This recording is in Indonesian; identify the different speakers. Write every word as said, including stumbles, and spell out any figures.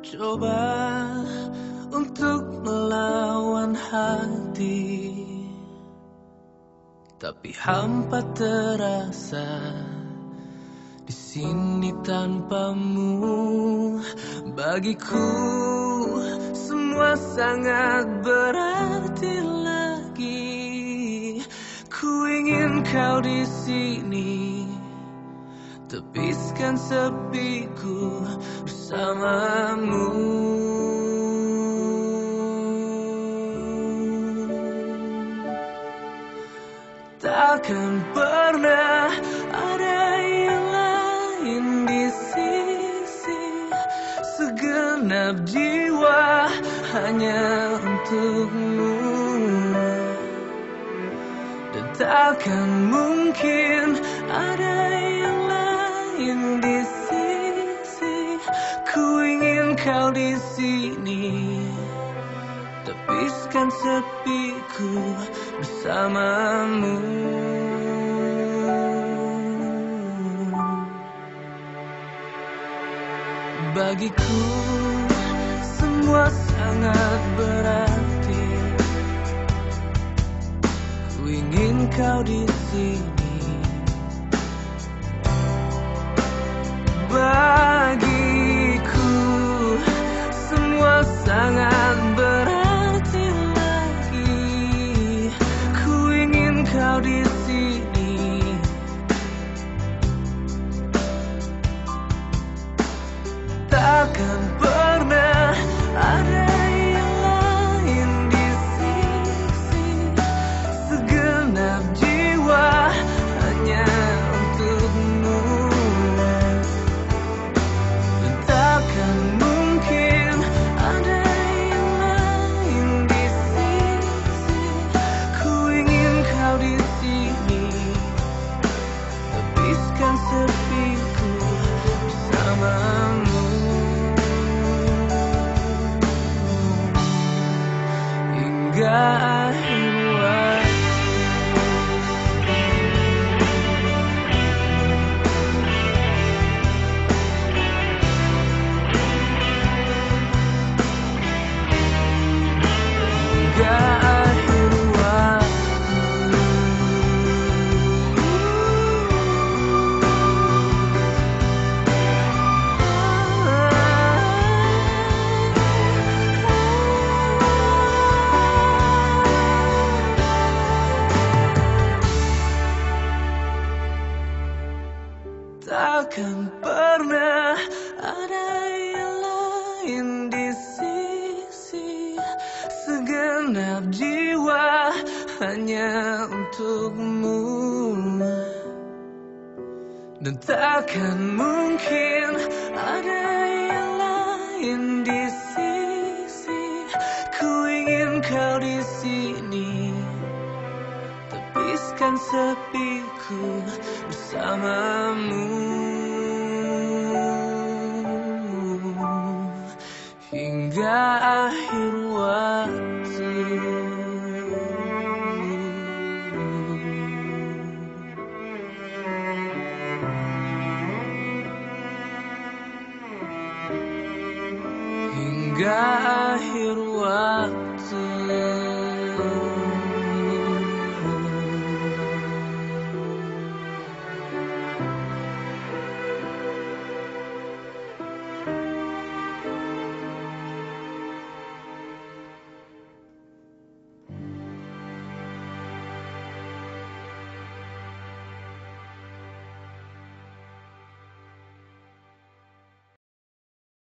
Speaker 1: Coba untuk melawan hati, tapi hampa terasa di sini tanpamu. Bagiku semua sangat berarti lagi. Ku ingin kau di sini, tepiskan sepiku bersamamu. Takkan pernah ada yang lain di sisi, segenap jiwa hanya untukmu. Dan takkan mungkin ada yang lain di sisi. Ku ingin kau di sini, tepiskan sepiku bersamamu. Bagiku semua sangat berarti. Ku ingin kau di sini. Bagiku semua sangat berarti lagi. Ku ingin kau di sini, takkan pernah ada yang lain di sisi. Segenap jiwa hanya untukmu. Dan takkan mungkin ada yang lain di sisi. Ku ingin kau di sini, tepiskan sepiku bersamamu. Hingga akhir waktu. Hingga akhir waktu. Takkan pernah ada yang lain di sisi. Segenap jiwa hanya untukmu. Dan takkan mungkin ada yang lain di sisi. Ku ingin kau di sini, tepiskan sepiku bersamamu. Hingga akhir waktu. Hingga akhir waktu.